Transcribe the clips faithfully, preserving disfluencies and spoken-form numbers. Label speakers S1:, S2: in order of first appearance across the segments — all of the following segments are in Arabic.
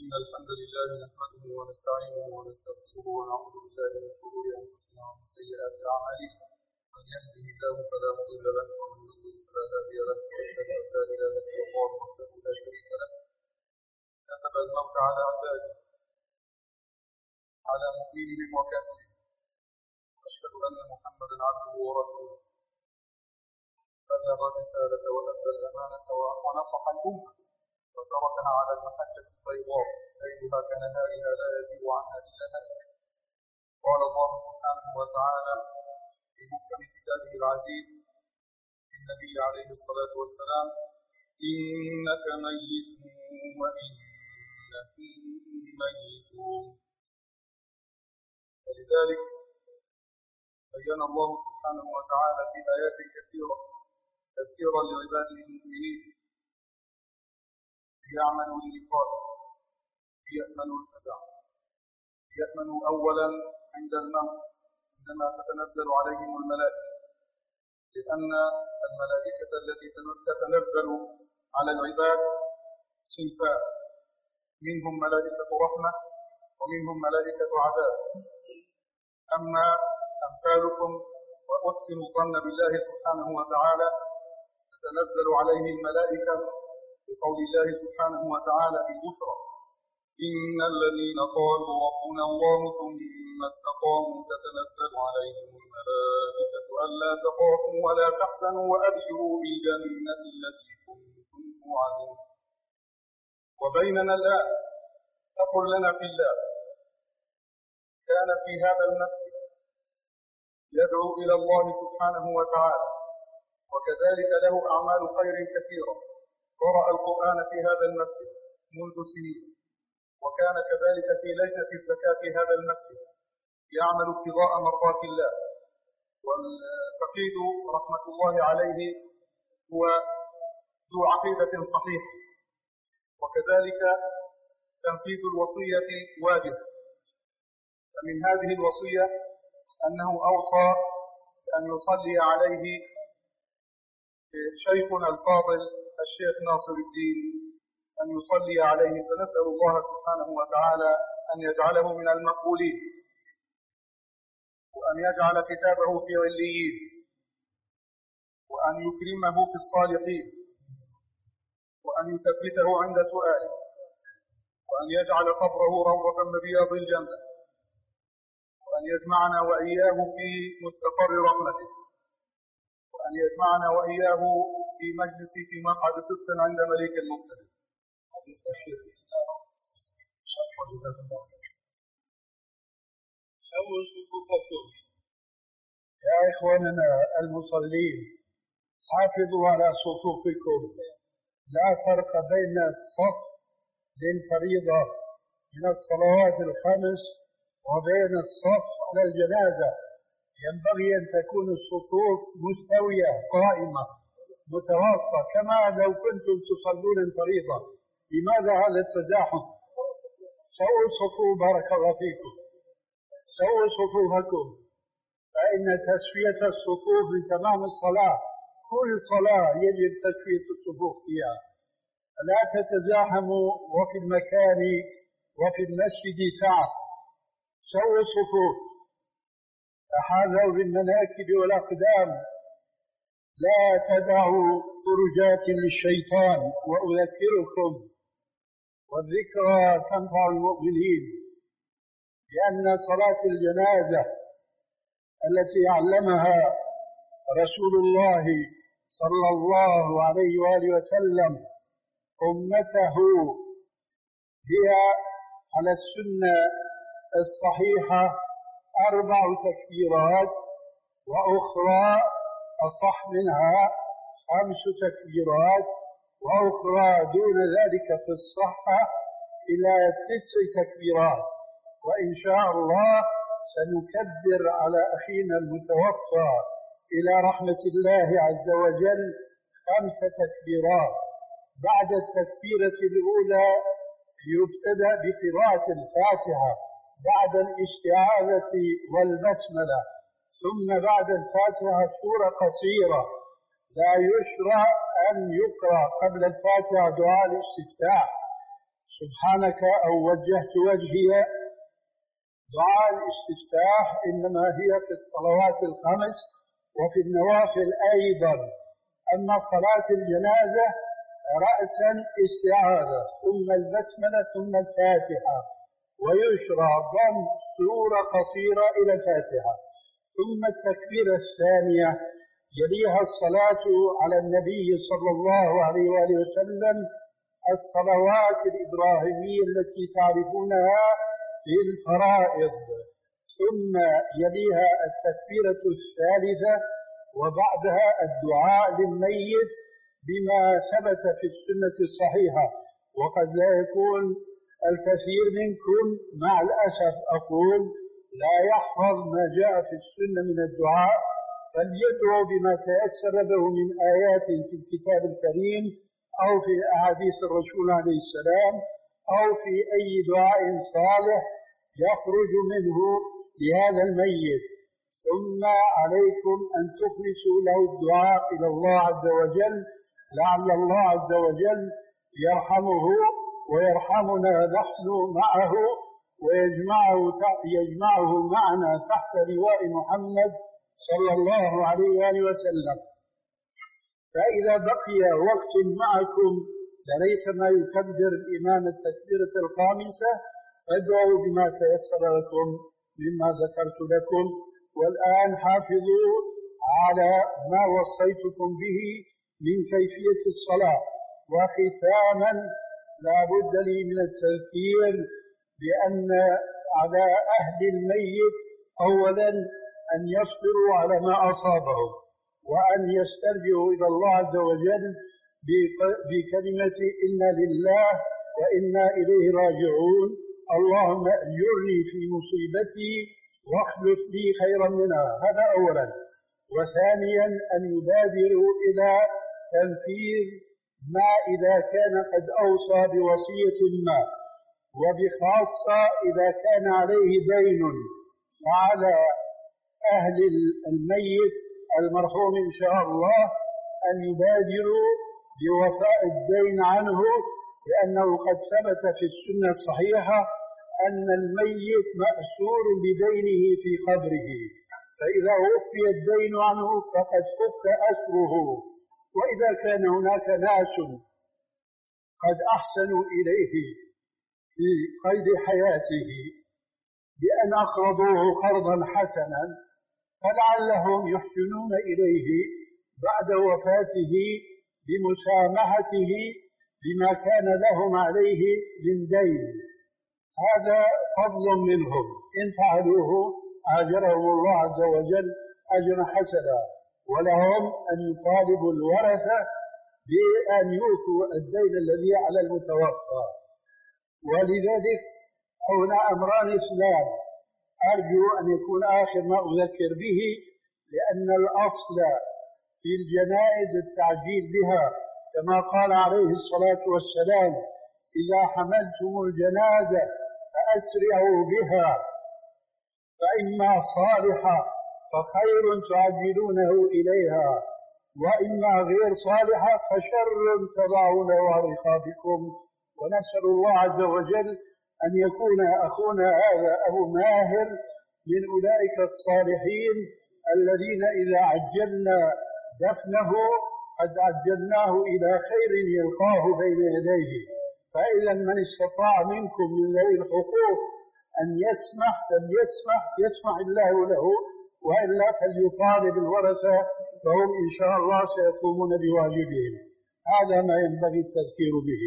S1: إن الحمد لله نحمده ونستعينه ونستغفره ونعوذ بالله من شرور أنفسنا ومن سيئات أعمالنا. من يهده الله فلا مضل له ومن يضلل فلا هادي له، وأشهد أن لا إله إلا الله وحده لا شريك له كتب الموت على عباده على مؤمنهم وكافرهم، وأشهد أن محمدا عبده ورسوله بلغ الرسالة وأدى الأمانة ونصح الأمة وتركنا على المحجة البيضاء ليلها كنهارها لا يزيغ عنها إلا هالك. قال الله سبحانه وتعالى في محكم كتابه العزيز للنبي عليه الصلاة والسلام: إنك ميت وإنهم ميتون. ولذلك بين الله سبحانه وتعالى في آيات كثيرة تذكيرا لعباده المؤمنين ليعملوا للقاء، ليأمنوا الفزع، ليأمنوا أولا عند الموت عندما تتنزل عليهم الملائكة، لأن الملائكة التي تتنزل على العباد صنفان: منهم ملائكة رحمة ومنهم ملائكة عذاب. أما أمثالكم وأحسن الظن بالله سبحانه وتعالى تتنزل عليه الملائكة بقول الله سبحانه وتعالى في البشرى: إن الذين قالوا ربنا الله ثم استقاموا تتنزل عليهم الملائكة ألا تخافوا ولا تحزنوا وأبشروا بالجنة التي كنتم توعدون. وبيننا الآن أقول لنا في الله كان في هذا المسجد يدعو إلى الله سبحانه وتعالى، وكذلك له أعمال خير كثيرة، قرأ القرآن في هذا المسجد منذ سنين، وكان كذلك في لجنة الزكاة في هذا المسجد يعمل ابتغاء مرضات الله. والفقيد رحمة الله عليه هو ذو عقيدة صحيحة، وكذلك تنفيذ الوصية واجب. فمن هذه الوصية أنه أوصى أن يصلي عليه شيخنا الفاضل الشيخ ناصر الدين، أن يصلي عليه، فنسأل الله سبحانه وتعالى أن يجعله من المقبولين، وأن يجعل كتابه في عليين، وأن يكرمه في الصالحين، وأن يثبته عند سؤاله، وأن يجعل قبره روضة من رياض الجنة، وأن يجمعنا وإياه في مستقر رحمته، وأن يجمعنا وإياه في مجلس في مقعد صدق عند مليك المقتدر.
S2: سووا صفوفكم يا إخواننا المصلين، حافظوا على صفوفكم. لا فرق بين الصف للفريضة من الصلوات الخمس وبين الصف على الجنازة. ينبغي أن تكون الصفوف مستوية قائمة متواصلة كما لو كنتم تصلون الفريضة. لماذا هذا التزاحم؟ سووا الصفوف، بارك الله فيكم، سووا صفوفكم، فإن تسوية الصفوف من تمام الصلاة. كل صلاة يجب تسوية الصفوف فيها، لا تتزاحموا وفي المكان وفي المسجد سعة. سووا الصفوف، تحاذوا بالمناكب والأقدام، لا تدعوا فرجات للشيطان. وأذكركم، والذكرى تنفع المؤمنين، لأن صلاة الجنازة التي علمها رسول الله صلى الله عليه وآله وسلم أمته هي على السنة الصحيحة أربع تكبيرات، وأخرى أصح منها خمس تكبيرات، وأخرى دون ذلك في الصحة إلى تسع تكبيرات. وإن شاء الله سنكبر على أخينا المتوفى إلى رحمة الله عز وجل خمس تكبيرات. بعد التكبيرة الأولى يبتدأ بقراءة الفاتحة بعد الاستعاذة والبسملة، ثم بعد الفاتحة سورة قصيرة. لا يشرع أن يقرأ قبل الفاتحة دعاء الاستفتاح، سبحانك أو وجهت وجهي. دعاء الاستفتاح إنما هي في الصلوات الخمس وفي النوافل أيضا. أما صلاة الجنازة رأسا استعاذة ثم البسملة ثم الفاتحة، ويشرع ضم سورة قصيرة إلى الفاتحة ثم التكبيرة الثانية، يليها الصلاة على النبي صلى الله عليه وآله وسلم، الصلوات الإبراهيمية التي تعرفونها في الفرائض، ثم يليها التكبيرة الثالثة، وبعدها الدعاء للميت بما ثبت في السنة الصحيحة. وقد لا يكون الكثير منكم مع الأسف أقول لا يحفظ ما جاء في السنة من الدعاء، فليدعو بما تيسر له من آيات في الكتاب الكريم أو في أحاديث الرسول عليه السلام أو في أي دعاء صالح يخرج منه لهذا الميت. ثم عليكم أن تخلصوا له الدعاء إلى الله عز وجل، لعل الله عز وجل يرحمه ويرحمنا نحن معه، ويجمعه يجمعه معنا تحت لواء محمد صلى الله عليه وآله وسلم. فإذا بقي وقت معكم ليس ما يكبر الإمام التكبيرة الخامسة، فادعوا بما تيسر لكم مما ذكرت لكم. والآن حافظوا على ما وصيتكم به من كيفية الصلاة. وختاما لا بد لي من التذكير بأن على أهل الميت أولا أن يصبروا على ما أصابهم، وأن يسترجعوا إلى الله عز وجل بكلمة إنا لله وإنا إليه راجعون، اللهم أجرني في مصيبتي واخلف لي خيرا منها. هذا أولا. وثانيا أن يبادروا إلى تنفيذ ما إذا كان قد أوصى بوصية ما، وبخاصة إذا كان عليه دين، وعلى أهل الميت المرحوم إن شاء الله أن يبادروا بوفاء الدين عنه، لأنه قد ثبت في السنة الصحيحة أن الميت مأسور بدينه في قبره، فإذا وفي الدين عنه فقد فك أسره. وإذا كان هناك ناس قد أحسنوا إليه في قيد حياته بأن أقرضوه قرضا حسنا، فلعلهم يحسنون إليه بعد وفاته بمسامحته بما كان لهم عليه من دين. هذا فضل منهم، إن فعلوه آجرهم الله عز وجل أجرا حسنا. ولهم أن يطالبوا الورثة بأن يوفوا الدين الذي على المتوفى. ولذلك هنا أمران اثنان أرجو أن يكون آخر ما أذكر به، لأن الأصل في الجنائز التعجيل بها، كما قال عليه الصلاة والسلام إذا حملتم الجنازة فأسرعوا بها، فإما صالحة فخير تعجلونه إليها، وإما غير صالحة فشر تضعونه على رقابكم. ونسأل الله عز وجل أن يكون أخونا هذا أبو ماهر من أولئك الصالحين الذين إذا عجلنا دفنه قد عجلناه إلى خير يلقاه بين يديه. فإذا من استطاع منكم من ذوي الحقوق أن يسمح فليسمح، يسمح الله له، وإلا فليطالب الورثة فهم إن شاء الله سيقومون بواجبهم. هذا ما ينبغي التذكير به.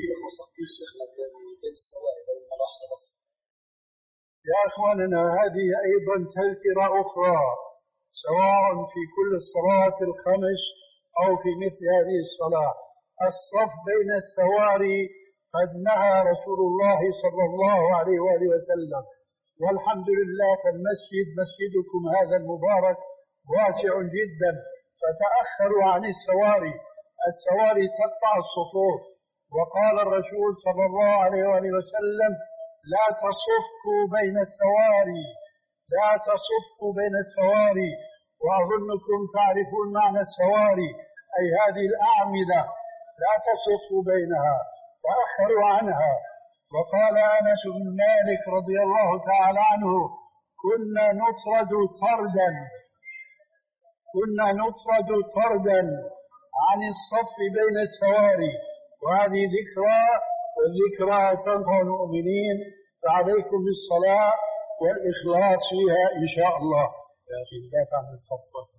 S2: يا أخواننا هذه أيضا تذكرة أخرى، سواء في كل الصلاة الخمس أو في مثل هذه الصلاة، الصف بين السواري قد نهى رسول الله صلى الله عليه وآله وسلم. والحمد لله فالمسجد مسجدكم هذا المبارك واسع جدا، فتأخروا عن السواري. السواري تقطع الصفوف، وقال الرسول صلى الله عليه وآله وسلم لا تصفوا بين السواري، لا تصفوا بين السواري. وأظنكم تعرفون معنى السواري، أي هذه الأعمدة لا تصفوا بينها، تأخروا عنها. وقال أنس بن مالك رضي الله تعالى عنه كنا نطرد طردا كنا نطرد طردا عن الصف بين السواري، وهذه ذكرى، والذكرى تنفع المؤمنين، فعليكم بالصلاة والإخلاص فيها إن شاء الله. يا أخي لا تعمل صفات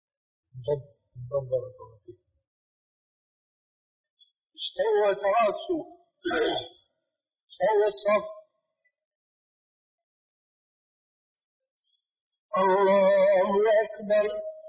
S2: مدبرة استوى تراسوا استوى الصف. الله أكبر.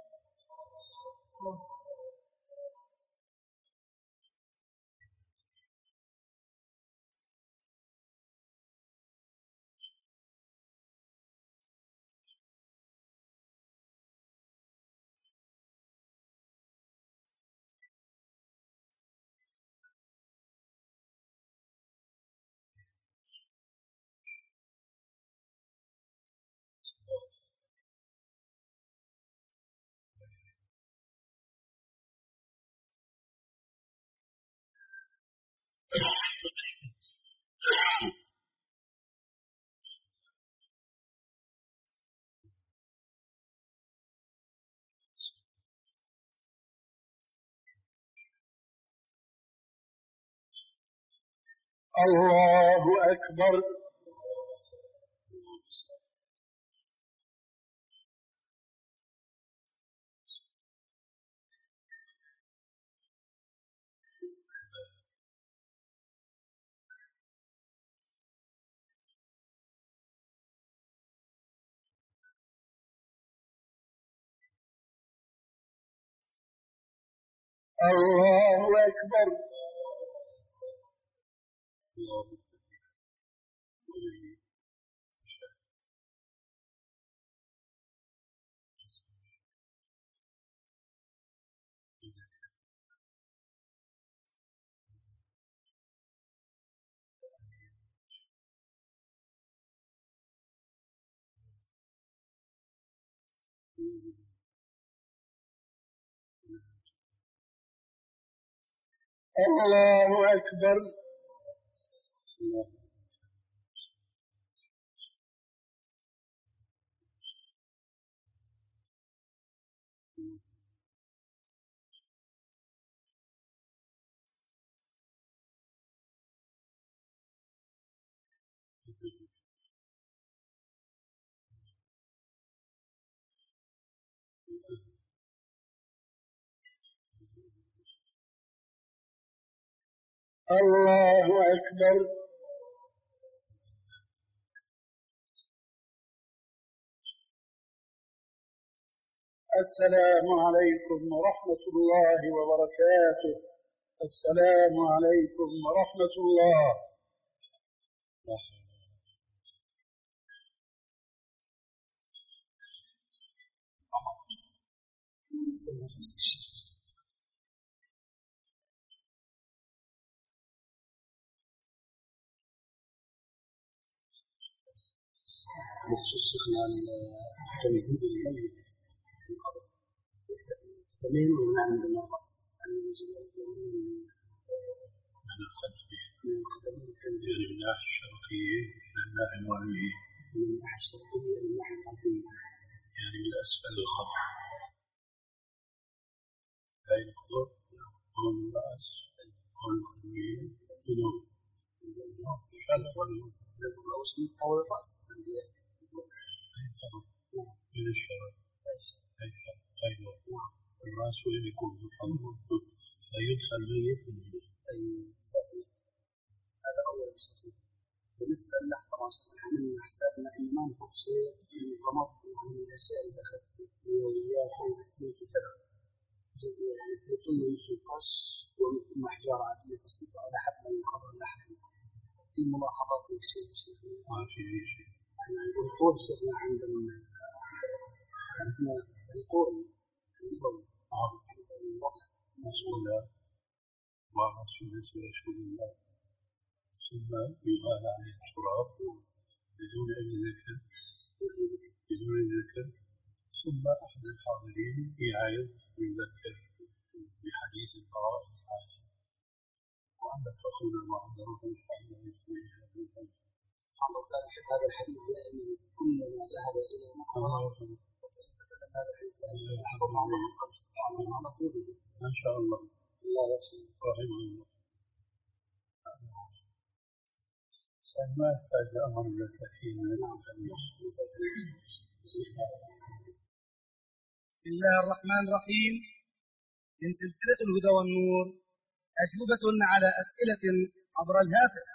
S2: الله أكبر. الله أكبر. الله أكبر. الله أكبر. السلام عليكم ورحمة الله وبركاته. السلام عليكم ورحمة الله. بخصوص تنزيل الميت تمام ونعمل المرض عن الجواز من الخلف من قدم تنزيل الناحية الشرقية إلى الناحية الغربية، من الناحية الشرقية إلى الناحية الغربية، يعني من أسفل الخط لا يخطر أو الرأس أو الخلفية جنوب شرق والوسط أو الرأس من الشرق الرأس وين يكون محمد فيدخل ميت من أي صحيح. هذا أول شيء. بالنسبة للحظة عملنا حسابنا إن ما نحط شيء من الرمض من الأشياء اللي دخلت في اليوميات زي السميك وكذا، يعني يكون مثل القش ومثل محجارة عادية تصنيفها على حبل من قبل اللحم. في ملاحظات في الشيء ما في أي شيء. يعني القول شيخنا عند عندنا القول النبوي الوضع مسؤولة ورسول رسول الله ثم يقال عليه التراب بدون أي ذكر بدون ذكر، ثم أحد الحاضرين يعيد ويذكر بحديث البراء عندك أخونا وعندنا
S3: سبحان الله كان يحب هذا الحديث دائما كلما ذهب إلى مكان وكان هذا الحديث يحفظ عنه سبحان الله على طول
S2: ما شاء الله
S3: الله يرحمه
S2: رحمه الله. ما يحتاج أمر لك فيما
S4: بسم الله الرحمن الرحيم. من سلسلة الهدى والنور أجوبة على أسئلة عبر الهاتف.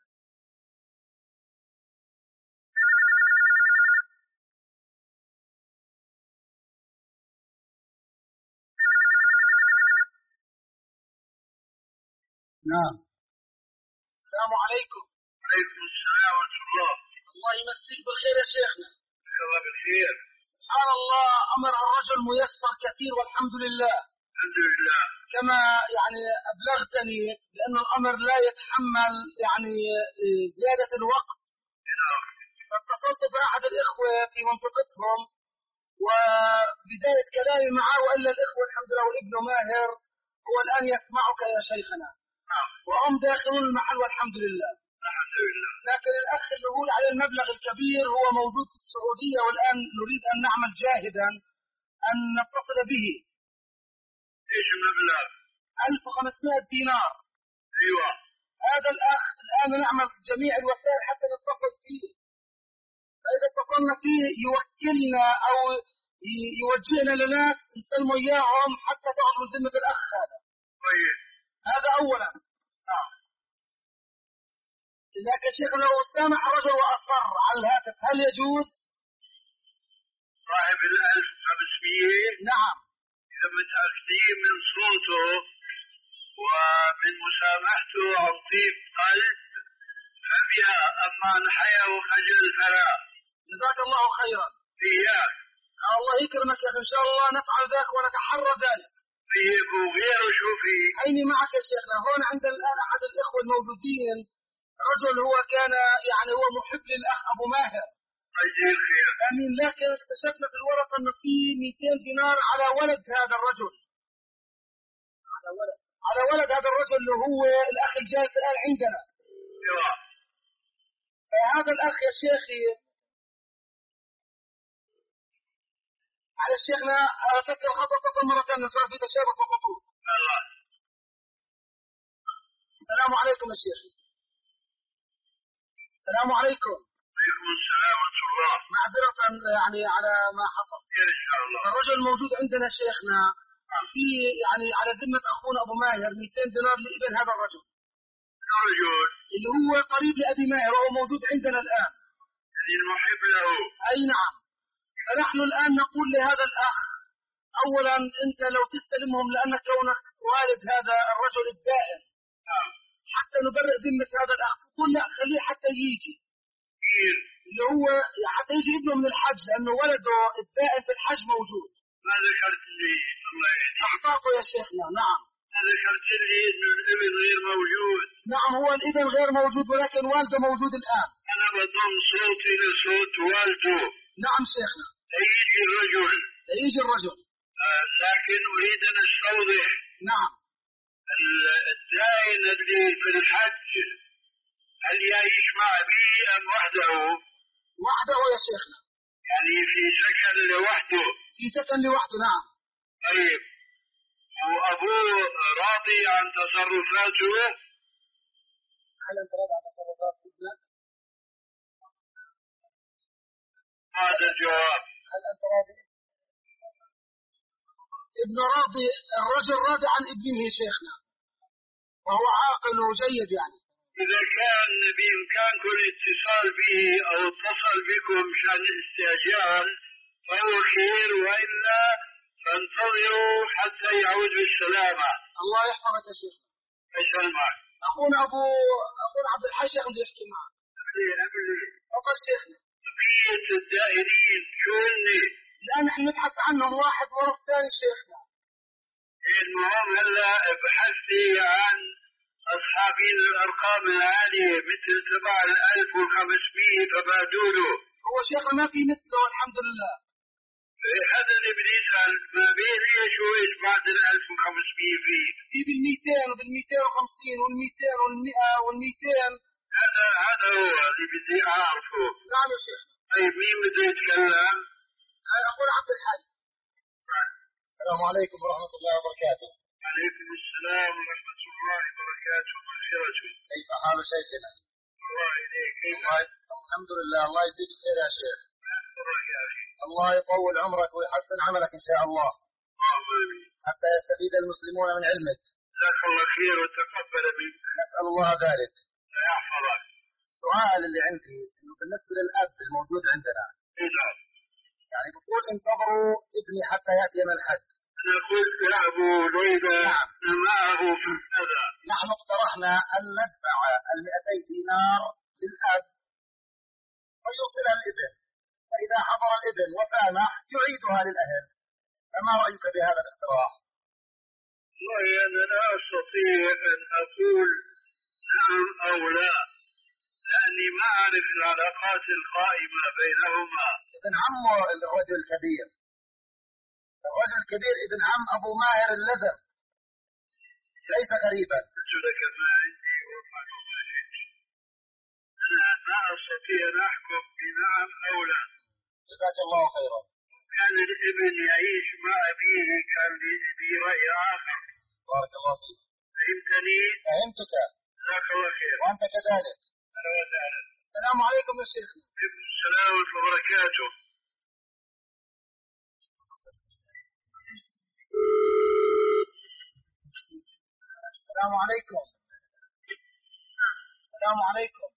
S2: نعم.
S4: السلام عليكم.
S5: عليكم السلام ورحمة الله.
S4: الله يمسيك بالخير يا شيخنا.
S5: الله بالخير.
S4: سبحان الله، أمر الرجل ميسر كثير والحمد لله.
S5: الحمد لله.
S4: كما يعني أبلغتني بأن الأمر لا يتحمل يعني زيادة الوقت، فاتصلت بأحد الإخوة في منطقتهم وبداية كلامي معه وإلا الإخوة الحمد لله وابنه ماهر هو الآن يسمعك يا شيخنا، وهم داخلون المحل والحمد لله.
S5: الحمد لله.
S4: لكن الأخ اللي هو على المبلغ الكبير هو موجود في السعودية والآن نريد أن نعمل جاهدا أن نتصل به.
S5: ايش المبلغ؟
S4: ألف وخمسمائة دينار.
S5: ايوه.
S4: هذا الأخ الآن نعمل جميع الوسائل حتى نتصل فيه، فإذا اتصلنا فيه يوكلنا أو يوجهنا لناس نسلم إياهم حتى تعرف من ذمة الأخ هذا.
S5: طيب.
S4: هذا أولا.
S5: نعم.
S4: لكن شيخ لو سامح رجل وأصر على الهاتف هل يجوز؟
S5: صاحب الألف وخمسمية.
S4: نعم.
S5: إذا متأكدين من صوته ومن مسامحته عن طيب قلب فبها، أما عن حيا وخجل فلا.
S4: جزاك الله خيرا.
S5: إياك.
S4: الله يكرمك يا أخي، إن شاء الله نفعل ذلك ونتحرى ذلك.
S5: فيك وغيره. شو في؟
S4: عيني معك يا شيخنا. هون عندنا الآن أحد الإخوة الموجودين رجل هو كان يعني هو محب للأخ أبو ماهر.
S5: يجزيه خير.
S4: آمين. لكن اكتشفنا في الورقة أنه في مئتين دينار على ولد هذا الرجل. على ولد على ولد هذا الرجل اللي هو الأخ الجالس الآن عندنا.
S5: ايوه.
S4: فهذا الأخ يا شيخي على شيخنا سكر الخط واتصل مرة ثانية صار في تشابك وخطوط.
S5: الله.
S4: السلام عليكم يا شيخي. السلام عليكم.
S5: عليكم السلام ورحمة الله.
S4: معذرة يعني على ما حصل.
S5: إن شاء الله.
S4: الرجل الموجود عندنا شيخنا في يعني على ذمة أخونا أبو ماهر مئتين دينار لابن هذا الرجل.
S5: الرجل
S4: اللي هو قريب لأبي ماهر وهو موجود عندنا الآن.
S5: يعني المحب له.
S4: أي نعم. فنحن الآن نقول لهذا الأخ أولا أنت لو تستلمهم لأن كونك والد هذا الرجل الدائم حتى نبرئ ذمة هذا الأخ، تقول لا خليه حتى يجي اللي هو حتى يجي ابنه من الحج لأنه ولده الدائم في الحج موجود.
S5: ما ذكرت لي الله يهديك.
S4: أخطأته يا شيخنا. نعم.
S5: ما ذكرت لي إنه الابن غير موجود.
S4: نعم هو الابن غير موجود ولكن والده موجود الآن.
S5: أنا بضم صوتي لصوت والده.
S4: نعم شيخنا.
S5: يجي الرجل.
S4: يجي الرجل.
S5: آه لكن أريد أن أستوضح.
S4: نعم.
S5: الدائن اللي في الحج هل يعيش مع أبيه أم وحده؟
S4: وحده يا شيخنا.
S5: يعني في سكن لوحده.
S4: في سكن لوحده. نعم.
S5: طيب وأبوه راضي عن تصرفاته؟
S4: هل أنت راضي عن تصرفات ابنك؟
S5: هذا الجواب.
S4: هل أنت راضي؟ ابن راضي، الرجل راضي عن ابنه شيخنا وهو عاقل وجيد يعني.
S5: إذا كان بإمكانكم الاتصال به أو اتصل بكم مشان الاستعجال فهو خير، وإلا فانتظروا حتى يعود بالسلامة.
S4: الله يحفظك يا شيخ.
S5: أسأل معك.
S4: أخونا أبو أخونا عبد الحي شيخ بده يحكي معك. تفضل شيخنا.
S5: بقية الدائرين شو هني؟
S4: الآن نحن نبحث عنهم واحد ورا الثاني شيخنا.
S5: المهم هلا بحثي عن أصحابين الأرقام العالية مثل تبع الألف وخمسمية فبادوله.
S4: هو شيخنا ما في مثله الحمد لله.
S5: هذا اللي بدي يسأل ما بين ايش وايش بعد ال ألف وخمسمية فيه؟
S4: في بالميتين وبالميتين وخمسين والميتين والمئة والميتين.
S5: هذا هذا هو اللي بدي اعرفه.
S4: نعم يا شيخ.
S5: طيب مين بده يتكلم؟
S4: أقول عبد الحي.
S3: السلام عليكم ورحمة الله وبركاته.
S5: عليكم السلام ورحمة الله وبركاته ومغفرته.
S3: كيف حال شيخنا؟
S5: الله إليك. كيف
S3: حالك؟ الحمد لله، الله يجزيك خير يا شيخ.
S5: الله يا أخي.
S3: الله يطول عمرك ويحسن عملك إن شاء الله.
S5: اللهم آمين.
S3: حتى يستفيد المسلمون من علمك.
S5: جزاك الله خير وتقبل منك.
S3: نسأل الله ذلك.
S5: لا يحفظك.
S3: السؤال اللي عندي إنه بالنسبة للأب الموجود عندنا.
S5: نعم.
S3: يعني بقول انتظروا ابني حتى يأتي من الحج.
S5: أنا قلت يا أبو ليلى معه في هذا.
S3: نحن اقترحنا أن ندفع المئتي دينار للأب ويوصلها الابن، فإذا حضر الابن وسامح يعيدها للأهل. فما رأيك بهذا الاقتراح؟
S5: والله أنا لا أستطيع أن أقول نعم أو لا، لأني ما أعرف العلاقات القائمة بينهما.
S3: ابن عمه الرجل الكبير، الرجل الكبير ابن عم أبو ماهر اللزم، ليس غريبا.
S5: قلت لك ما عندي وفعل ما شئت. أنا ما أستطيع أن أحكم بنعم أو لا.
S3: جزاك الله خيرا.
S5: كان الابن يعيش مع أبيه كان لي رأي آخر.
S3: بارك الله فيك.
S5: فهمتني؟
S3: فهمتك.
S5: جزاك الله خير.
S3: وأنت كذلك.
S5: أهلا وسهلا.
S4: السلام عليكم يا شيخنا.
S5: وعليكم السلام ورحمة الله وبركاته.
S4: السلام عليكم. السلام عليكم.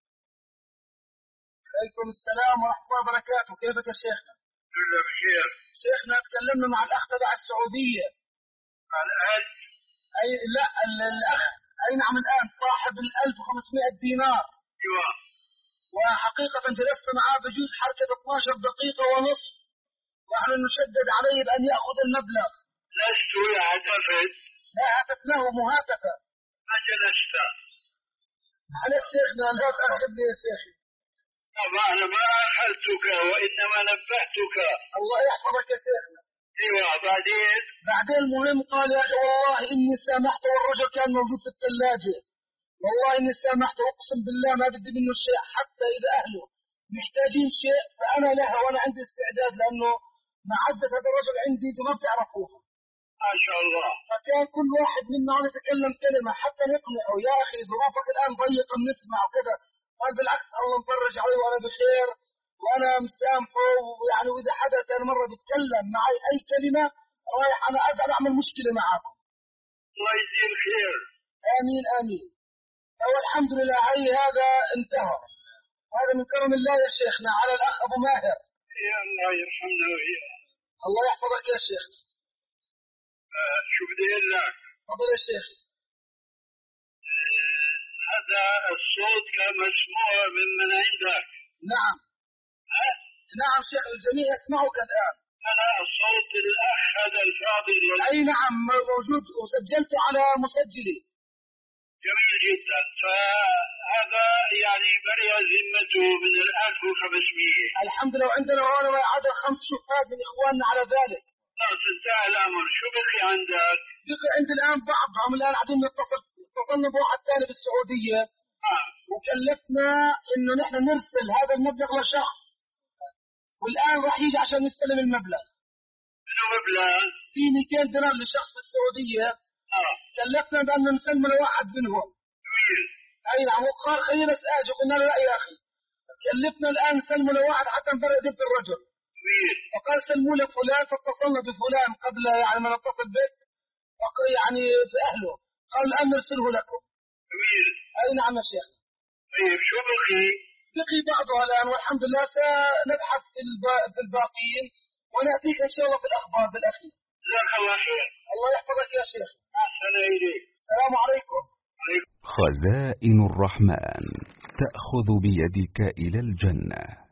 S4: عليكم السلام ورحمة الله وبركاته. كيفك يا شيخنا؟
S5: الحمد لله بخير.
S4: شيخنا تكلمنا مع الأخ تبع السعودية.
S5: مع الأهل؟
S4: أي لا الأخ أي نعم الآن صاحب ال ألف وخمسمائة دينار.
S5: أيوة.
S4: وحقيقة جلست معاه بجوز حركة اثنتي عشرة دقيقة ونصف، ونحن نشدد عليه بأن يأخذ المبلغ.
S5: لست هاتفت.
S4: لا هاتفناه مهاتفة.
S5: ما جلست.
S4: معلش شيخنا لا تأخذني يا شيخي.
S5: طبعا أنا ما أخذتك وإنما نبهتك.
S4: الله يحفظك يا شيخنا.
S5: ايوه بعدين
S4: بعدين المهم قال يا اخي والله اني سامحت، والرجل كان موجود في الثلاجه. والله اني سامحت اقسم بالله ما بدي منه شيء، حتى اذا اهله محتاجين شيء فانا لها وانا عندي استعداد، لانه معزه هذا الرجل عندي انتم ما بتعرفوها.
S5: ما شاء الله.
S4: فكان كل واحد منا يتكلم كلمه حتى نقنعه، يا اخي ظروفك الان ضيقه بنسمع وكذا. قال بالعكس الله مفرج علي وانا بخير وانا مسامحه، ويعني واذا حدا ثاني مره بيتكلم معي اي كلمه رايح انا ازعل اعمل مشكله معاكم.
S5: الله يجزيه الخير.
S4: امين امين. والحمد لله هي هذا انتهى. هذا من كرم الله يا شيخنا على الاخ ابو ماهر.
S5: يا الله يرحمنا وإياه.
S4: الله يحفظك يا شيخنا.
S5: آه شو بدي اقول لك؟
S4: تفضل يا شيخ.
S5: آه هذا الصوت كان مسموع ممن عندك.
S4: نعم.
S5: أه؟
S4: نعم شيخ الجميع يسمعك الان.
S5: أنا صوت الأخ هذا الفاضل.
S4: اي نعم موجود وسجلته على مسجلي.
S5: جميل جدا. فهذا يعني برئ ذمته من الألف وخمسمية.
S4: الحمد لله. عندنا هنا عدد خمس شفات من اخواننا على ذلك.
S5: خلاص انتهى الأمر. شو بقي عندك؟
S4: بقي عندي الان بعضهم الان قاعدين نتصل، اتصلنا بواحد ثاني بالسعوديه.
S5: آه.
S4: وكلفنا انه نحن نرسل هذا المبلغ لشخص، والان راح يجي عشان يستلم المبلغ.
S5: شو مبلغ؟
S4: في مئتين دينار لشخص في السعوديه.
S5: اه
S4: كلفنا بان نسلمه لواحد منهم.
S5: جميل.
S4: اي نعم. وقال خلينا اساجي، قلنا له لا يا اخي كلفنا الان نسلمه لواحد حتى نبرئ ذمه الرجل.
S5: جميل.
S4: فقال سلموا لفلان، فاتصلنا بفلان قبل يعني ما نتصل به يعني في اهله، قال الان نرسله لكم.
S5: جميل.
S4: اي نعم يا شيخ.
S5: طيب شو بقي؟
S4: بقي بعضها الان والحمد لله. سنبحث في في الباقيين وناتيك ان شاء الله في الاخبار بالاخير.
S5: جزاك الله خير.
S4: الله يحفظك يا شيخ.
S5: احسن اليك.
S4: السلام عليكم.
S6: خزائن الرحمن تأخذ بيدك إلى الجنة.